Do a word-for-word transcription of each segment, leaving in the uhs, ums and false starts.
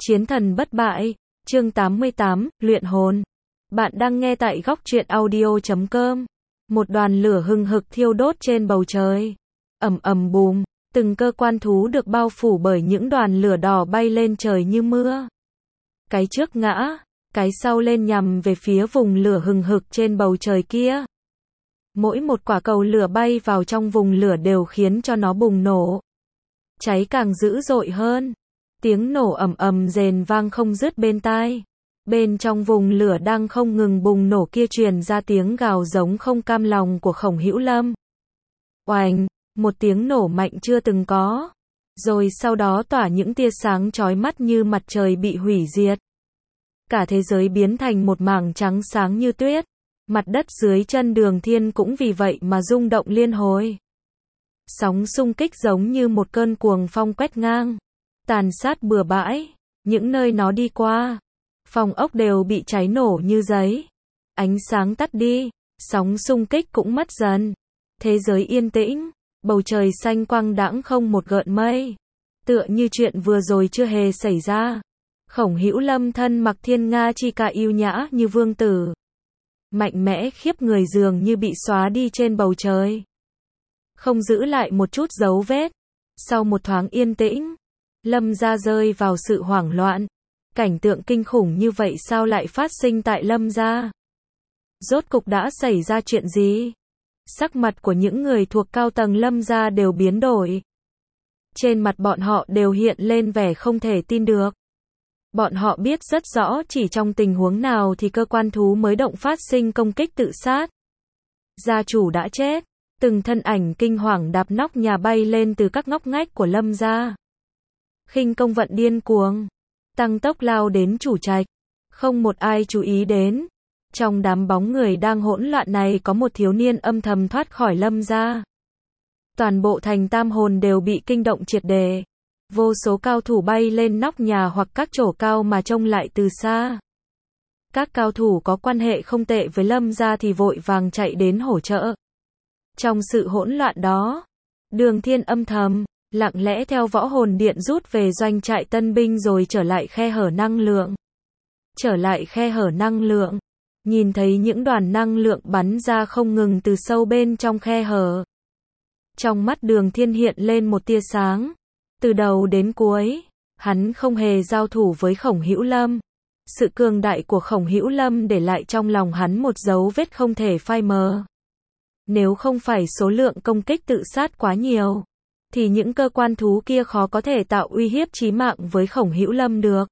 Chiến thần bất bại, chương tám mươi tám, luyện hồn. Bạn đang nghe tại góc truyện audio chấm com. Một đoàn lửa hừng hực thiêu đốt trên bầu trời. Ầm ầm bùm, từng cơ quan thú được bao phủ bởi những đoàn lửa đỏ bay lên trời như mưa. Cái trước ngã, cái sau lên nhằm về phía vùng lửa hừng hực trên bầu trời kia. Mỗi một quả cầu lửa bay vào trong vùng lửa đều khiến cho nó bùng nổ. Cháy càng dữ dội hơn. Tiếng nổ ầm ầm rền vang không dứt bên tai. Bên trong vùng lửa đang không ngừng bùng nổ kia truyền ra tiếng gào giống không cam lòng của Khổng Hữu Lâm. Oành, một tiếng nổ mạnh chưa từng có. Rồi sau đó tỏa những tia sáng chói mắt như mặt trời bị hủy diệt. Cả thế giới biến thành một mảng trắng sáng như tuyết. Mặt đất dưới chân Đường Thiên cũng vì vậy mà rung động liên hồi. Sóng xung kích giống như một cơn cuồng phong quét ngang, tàn sát bừa bãi, những nơi nó đi qua, phòng ốc đều bị cháy nổ như giấy. Ánh sáng tắt đi, sóng xung kích cũng mất dần. Thế giới yên tĩnh, bầu trời xanh quang đãng không một gợn mây. Tựa như chuyện vừa rồi chưa hề xảy ra. Khổng Hữu Lâm thân mặc thiên nga chi ca yêu nhã như vương tử. Mạnh mẽ khiếp người dường như bị xóa đi trên bầu trời. Không giữ lại một chút dấu vết. Sau một thoáng yên tĩnh, Lâm gia rơi vào sự hoảng loạn. Cảnh tượng kinh khủng như vậy sao lại phát sinh tại Lâm gia? Rốt cục đã xảy ra chuyện gì? Sắc mặt của những người thuộc cao tầng Lâm gia đều biến đổi. Trên mặt bọn họ đều hiện lên vẻ không thể tin được. Bọn họ biết rất rõ chỉ trong tình huống nào thì cơ quan thú mới động phát sinh công kích tự sát. Gia chủ đã chết. Từng thân ảnh kinh hoàng đạp nóc nhà bay lên từ các ngóc ngách của Lâm gia. Khinh công vận điên cuồng, tăng tốc lao đến chủ trạch. Không một ai chú ý đến. Trong đám bóng người đang hỗn loạn này có một thiếu niên âm thầm thoát khỏi Lâm gia. Toàn bộ thành Tam Hồn đều bị kinh động triệt đề. Vô số cao thủ bay lên nóc nhà hoặc các chỗ cao mà trông lại từ xa. Các cao thủ có quan hệ không tệ với Lâm gia thì vội vàng chạy đến hỗ trợ. Trong sự hỗn loạn đó, Đường Thiên âm thầm, lặng lẽ theo võ hồn điện rút về doanh trại tân binh rồi trở lại khe hở năng lượng. Trở lại khe hở năng lượng, nhìn thấy những đoàn năng lượng bắn ra không ngừng từ sâu bên trong khe hở. Trong mắt Đường Thiên hiện lên một tia sáng. Từ đầu đến cuối, hắn không hề giao thủ với Khổng Hữu Lâm. Sự cường đại của Khổng Hữu Lâm để lại trong lòng hắn một dấu vết không thể phai mờ. Nếu không phải số lượng công kích tự sát quá nhiều, thì những cơ quan thú kia khó có thể tạo uy hiếp chí mạng với Khổng Hữu Lâm được.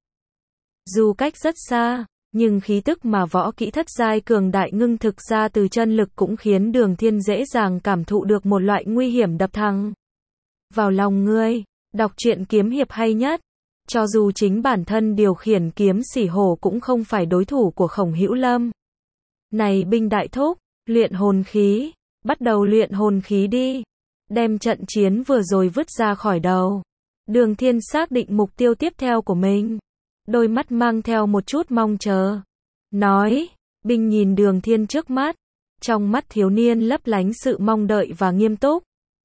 Dù cách rất xa, nhưng khí tức mà võ kỹ thất giai cường đại ngưng thực ra từ chân lực cũng khiến Đường Thiên dễ dàng cảm thụ được một loại nguy hiểm đập thẳng vào lòng ngươi. Đọc truyện kiếm hiệp hay nhất. Cho dù chính bản thân điều khiển kiếm xỉ hổ cũng không phải đối thủ của Khổng Hữu Lâm. Này binh đại thúc, luyện hồn khí. Bắt đầu luyện hồn khí đi. Đem trận chiến vừa rồi vứt ra khỏi đầu. Đường Thiên xác định mục tiêu tiếp theo của mình. Đôi mắt mang theo một chút mong chờ. Nói, binh nhìn Đường Thiên trước mắt. Trong mắt thiếu niên lấp lánh sự mong đợi và nghiêm túc.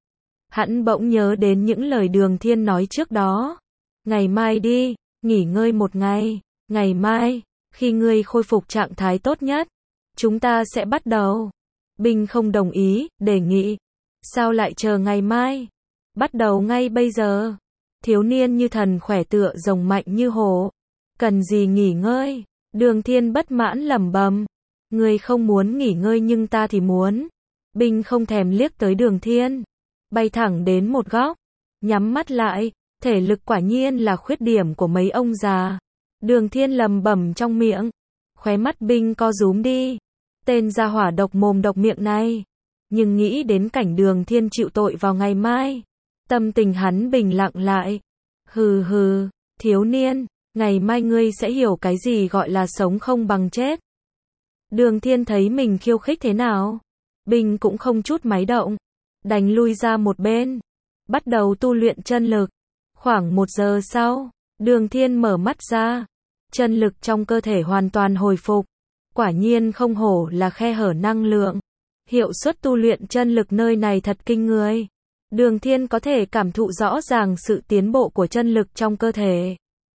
Hắn bỗng nhớ đến những lời Đường Thiên nói trước đó. Ngày mai đi, nghỉ ngơi một ngày. Ngày mai, khi ngươi khôi phục trạng thái tốt nhất, chúng ta sẽ bắt đầu. Binh không đồng ý, đề nghị. Sao lại chờ ngày mai? Bắt đầu ngay bây giờ. Thiếu niên như thần khỏe tựa rồng mạnh như hổ. Cần gì nghỉ ngơi? Đường Thiên bất mãn lẩm bẩm. Ngươi không muốn nghỉ ngơi nhưng ta thì muốn. Binh không thèm liếc tới Đường Thiên. Bay thẳng đến một góc. Nhắm mắt lại. Thể lực quả nhiên là khuyết điểm của mấy ông già. Đường Thiên lẩm bẩm trong miệng. Khóe mắt Binh co rúm đi. Tên gia hỏa độc mồm độc miệng này. Nhưng nghĩ đến cảnh Đường Thiên chịu tội vào ngày mai. Tâm tình hắn bình lặng lại. Hừ hừ, thiếu niên, ngày mai ngươi sẽ hiểu cái gì gọi là sống không bằng chết. Đường Thiên thấy mình khiêu khích thế nào. Binh cũng không chút máy động. Đành lui ra một bên. Bắt đầu tu luyện chân lực. Khoảng một giờ sau, Đường Thiên mở mắt ra. Chân lực trong cơ thể hoàn toàn hồi phục. Quả nhiên không hổ là khe hở năng lượng. Hiệu suất tu luyện chân lực nơi này thật kinh người. Đường Thiên có thể cảm thụ rõ ràng sự tiến bộ của chân lực trong cơ thể.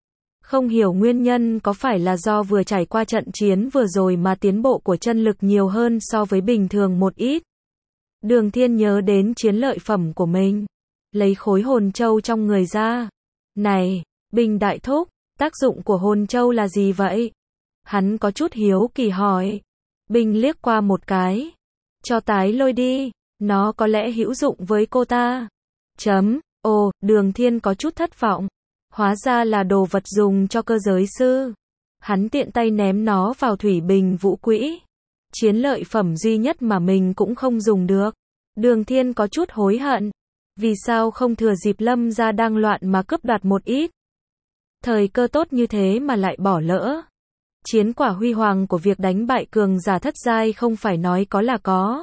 Không hiểu nguyên nhân có phải là do vừa trải qua trận chiến vừa rồi mà tiến bộ của chân lực nhiều hơn so với bình thường một ít. Đường Thiên nhớ đến chiến lợi phẩm của mình. Lấy khối hồn châu trong người ra. Này, Bình đại thúc, tác dụng của hồn châu là gì vậy? Hắn có chút hiếu kỳ hỏi. Bình liếc qua một cái. Cho tái lôi đi, nó có lẽ hữu dụng với cô ta. Chấm, ồ, Đường Thiên có chút thất vọng. Hóa ra là đồ vật dùng cho cơ giới sư. Hắn tiện tay ném nó vào thủy bình vũ quỹ. Chiến lợi phẩm duy nhất mà mình cũng không dùng được. Đường Thiên có chút hối hận. Vì sao không thừa dịp Lâm gia đang loạn mà cướp đoạt một ít? Thời cơ tốt như thế mà lại bỏ lỡ. Chiến quả huy hoàng của việc đánh bại cường giả thất giai không phải nói có là có.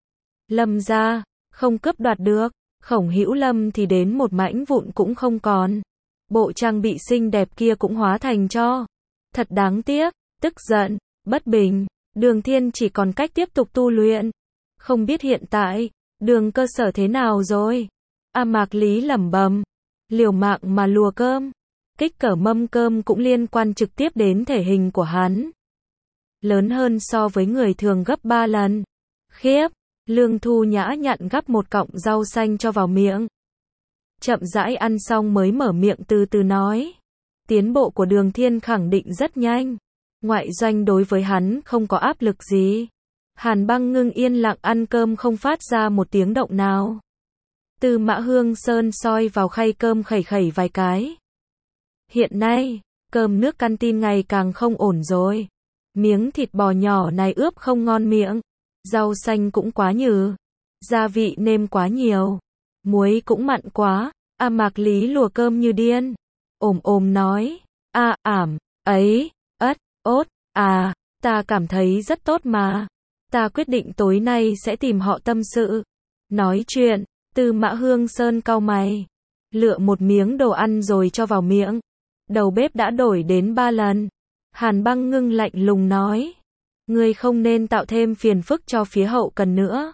Lâm gia, không cướp đoạt được. Khổng Hữu Lâm thì đến một mảnh vụn cũng không còn. Bộ trang bị xinh đẹp kia cũng hóa thành tro. Thật đáng tiếc, tức giận, bất bình. Đường Thiên chỉ còn cách tiếp tục tu luyện. Không biết hiện tại, đường cơ sở thế nào rồi? A Mạc Lý lẩm bẩm. Liều mạng mà lùa cơm. Kích cỡ mâm cơm cũng liên quan trực tiếp đến thể hình của hắn. Lớn hơn so với người thường gấp ba lần. Khiếp, Lương Thu nhã nhặn gắp một cọng rau xanh cho vào miệng. Chậm rãi ăn xong mới mở miệng từ từ nói. Tiến bộ của Đường Thiên khẳng định rất nhanh. Ngoại doanh đối với hắn không có áp lực gì. Hàn Băng Ngưng yên lặng ăn cơm không phát ra một tiếng động nào. Tư Mã Hương Sơn soi vào khay cơm khẩy khẩy vài cái. Hiện nay, cơm nước canteen ngày càng không ổn rồi. Miếng thịt bò nhỏ này ướp không ngon miệng. Rau xanh cũng quá nhừ. Gia vị nêm quá nhiều. Muối cũng mặn quá. A Mạc Lý lùa cơm như điên. Ồm ồm nói. A ảm, ấy, ất, ốt, à, ta cảm thấy rất tốt mà. Ta quyết định tối nay sẽ tìm họ tâm sự. Nói chuyện, Tư Mã Hương Sơn cau mày. Lựa một miếng đồ ăn rồi cho vào miệng. Đầu bếp đã đổi đến ba lần. Hàn Băng Ngưng lạnh lùng nói. Ngươi không nên tạo thêm phiền phức cho phía hậu cần nữa.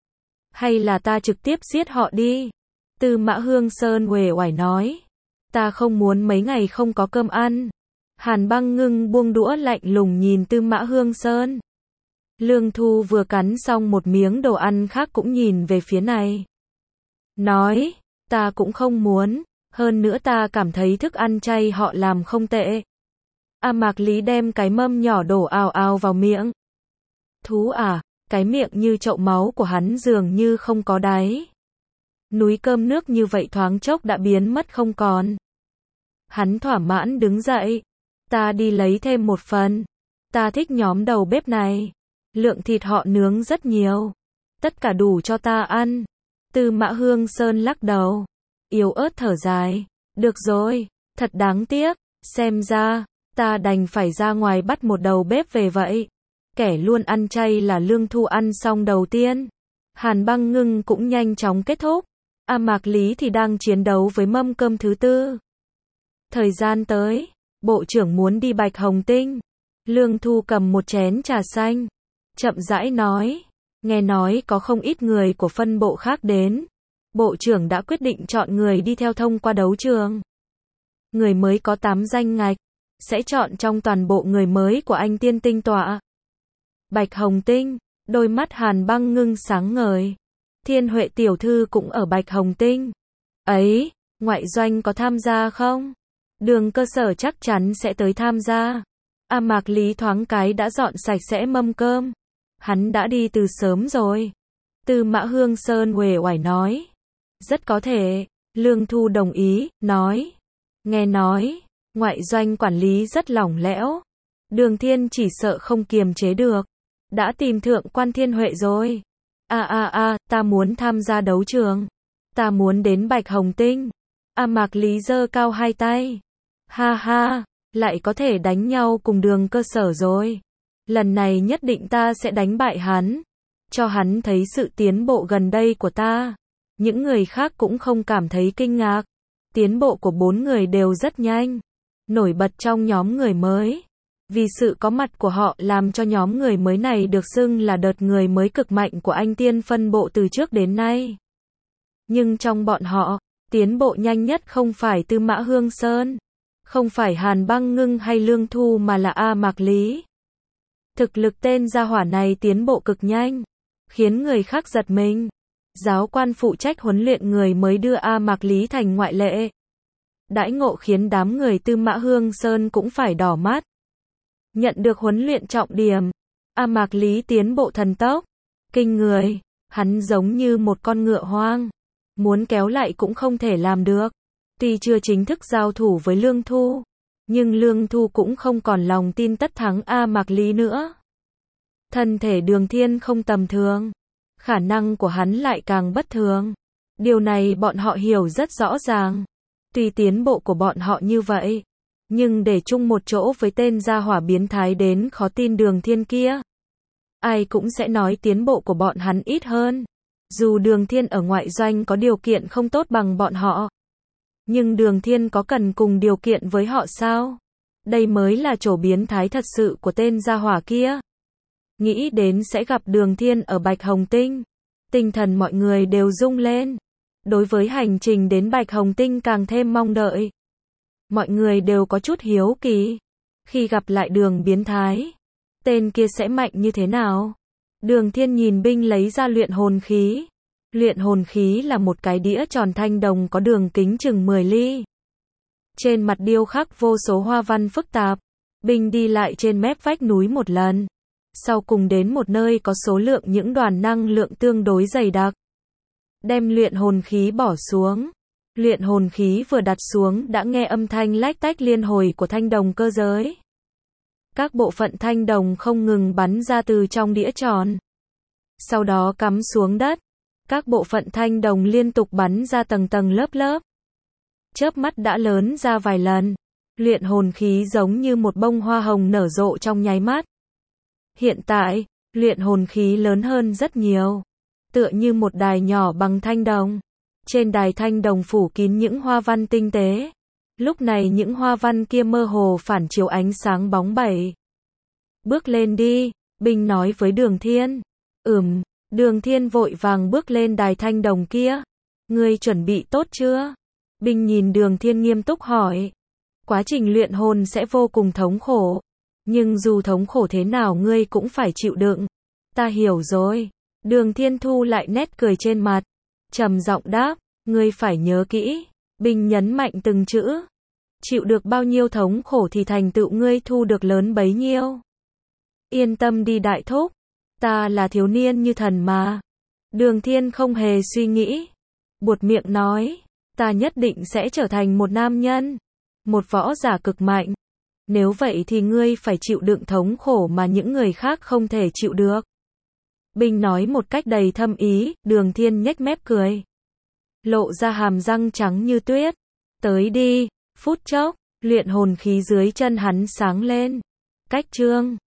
Hay là ta trực tiếp giết họ đi. Tư Mã Hương Sơn uể oải nói. Ta không muốn mấy ngày không có cơm ăn. Hàn Băng Ngưng buông đũa lạnh lùng nhìn Tư Mã Hương Sơn. Lương Thu vừa cắn xong một miếng đồ ăn khác cũng nhìn về phía này. Nói, ta cũng không muốn, hơn nữa ta cảm thấy thức ăn chay họ làm không tệ. A Mạc Lý đem cái mâm nhỏ đổ ào ào vào miệng. Thú à, cái miệng như chậu máu của hắn dường như không có đáy. Núi cơm nước như vậy thoáng chốc đã biến mất không còn. Hắn thỏa mãn đứng dậy. Ta đi lấy thêm một phần. Ta thích nhóm đầu bếp này. Lượng thịt họ nướng rất nhiều. Tất cả đủ cho ta ăn. Tư Mã Hương Sơn lắc đầu. Yếu ớt thở dài. Được rồi, thật đáng tiếc. Xem ra, ta đành phải ra ngoài bắt một đầu bếp về vậy. Kẻ luôn ăn chay là Lương Thu ăn xong đầu tiên. Hàn Băng Ngưng cũng nhanh chóng kết thúc. A Mạc Lý thì đang chiến đấu với mâm cơm thứ tư. Thời gian tới, bộ trưởng muốn đi Bạch Hồng Tinh. Lương Thu cầm một chén trà xanh. Chậm rãi nói. Nghe nói có không ít người của phân bộ khác đến. Bộ trưởng đã quyết định chọn người đi theo thông qua đấu trường. Người mới có tám danh ngạch. Sẽ chọn trong toàn bộ người mới của anh Tiên Tinh tọa. Bạch Hồng Tinh. Đôi mắt Hàn Băng Ngưng sáng ngời. Thiên Huệ tiểu thư cũng ở Bạch Hồng Tinh. Ấy, ngoại doanh có tham gia không? Đường cơ sở chắc chắn sẽ tới tham gia. A Mạc Lý thoáng cái đã dọn sạch sẽ mâm cơm. Hắn đã đi từ sớm rồi. Tư Mã Hương Sơn uể oải nói. Rất có thể. Lương Thu đồng ý, nói. Nghe nói, ngoại doanh quản lý rất lỏng lẽo. Đường Thiên chỉ sợ không kiềm chế được. Đã tìm thượng quan Thiên Huệ rồi. A a a, ta muốn tham gia đấu trường. Ta muốn đến Bạch Hồng Tinh. A Mạc Lý giơ cao hai tay. Ha ha, lại có thể đánh nhau cùng đường cơ sở rồi. Lần này nhất định ta sẽ đánh bại hắn. Cho hắn thấy sự tiến bộ gần đây của ta. Những người khác cũng không cảm thấy kinh ngạc. Tiến bộ của bốn người đều rất nhanh. Nổi bật trong nhóm người mới. Vì sự có mặt của họ làm cho nhóm người mới này được xưng là đợt người mới cực mạnh của anh Tiên phân bộ từ trước đến nay. Nhưng trong bọn họ, tiến bộ nhanh nhất không phải Tư Mã Hương Sơn. Không phải Hàn Băng Ngưng hay Lương Thu mà là A Mạc Lý. Thực lực tên gia hỏa này tiến bộ cực nhanh, khiến người khác giật mình. Giáo quan phụ trách huấn luyện người mới đưa A Mạc Lý thành ngoại lệ. Đãi ngộ khiến đám người Tư Mã Hương Sơn cũng phải đỏ mắt. Nhận được huấn luyện trọng điểm, A Mạc Lý tiến bộ thần tốc, kinh người, hắn giống như một con ngựa hoang, muốn kéo lại cũng không thể làm được. Tuy chưa chính thức giao thủ với Lương Thu, nhưng Lương Thu cũng không còn lòng tin tất thắng A Mạc Lý nữa. Thân thể Đường Thiên không tầm thường, khả năng của hắn lại càng bất thường. Điều này bọn họ hiểu rất rõ ràng. Tuy tiến bộ của bọn họ như vậy, nhưng để chung một chỗ với tên gia hỏa biến thái đến khó tin Đường Thiên kia, ai cũng sẽ nói tiến bộ của bọn hắn ít hơn. Dù Đường Thiên ở ngoại doanh có điều kiện không tốt bằng bọn họ, nhưng Đường Thiên có cần cùng điều kiện với họ sao? Đây mới là chỗ biến thái thật sự của tên gia hỏa kia. Nghĩ đến sẽ gặp Đường Thiên ở Bạch Hồng Tinh, tinh thần mọi người đều rung lên. Đối với hành trình đến Bạch Hồng Tinh càng thêm mong đợi. Mọi người đều có chút hiếu kỳ. Khi gặp lại Đường biến thái, tên kia sẽ mạnh như thế nào? Đường Thiên nhìn binh lấy ra luyện hồn khí. Luyện hồn khí là một cái đĩa tròn thanh đồng có đường kính chừng mười ly. Trên mặt điêu khắc vô số hoa văn phức tạp. Binh đi lại trên mép vách núi một lần. Sau cùng đến một nơi có số lượng những đoàn năng lượng tương đối dày đặc. Đem luyện hồn khí bỏ xuống. Luyện hồn khí vừa đặt xuống đã nghe âm thanh lách tách liên hồi của thanh đồng cơ giới. Các bộ phận thanh đồng không ngừng bắn ra từ trong đĩa tròn. Sau đó cắm xuống đất. Các bộ phận thanh đồng liên tục bắn ra tầng tầng lớp lớp. Chớp mắt đã lớn ra vài lần. Luyện hồn khí giống như một bông hoa hồng nở rộ trong nháy mắt. Hiện tại, luyện hồn khí lớn hơn rất nhiều. Tựa như một đài nhỏ bằng thanh đồng. Trên đài thanh đồng phủ kín những hoa văn tinh tế. Lúc này những hoa văn kia mơ hồ phản chiếu ánh sáng bóng bẩy. Bước lên đi, binh nói với Đường Thiên. Ừm, Đường Thiên vội vàng bước lên đài thanh đồng kia. Ngươi chuẩn bị tốt chưa? Binh nhìn Đường Thiên nghiêm túc hỏi. Quá trình luyện hồn sẽ vô cùng thống khổ. Nhưng dù thống khổ thế nào ngươi cũng phải chịu đựng. Ta hiểu rồi. Đường Thiên thu lại nét cười trên mặt. Trầm giọng đáp, ngươi phải nhớ kỹ. Binh nhấn mạnh từng chữ. Chịu được bao nhiêu thống khổ thì thành tựu ngươi thu được lớn bấy nhiêu. Yên tâm đi đại thúc. Ta là thiếu niên như thần mà. Đường Thiên không hề suy nghĩ. Buột miệng nói. Ta nhất định sẽ trở thành một nam nhân. Một võ giả cực mạnh. Nếu vậy thì ngươi phải chịu đựng thống khổ mà những người khác không thể chịu được. Binh nói một cách đầy thâm ý. Đường Thiên nhếch mép cười. Lộ ra hàm răng trắng như tuyết. Tới đi. Phút chốc, luyện hồn khí dưới chân hắn sáng lên. Cách chương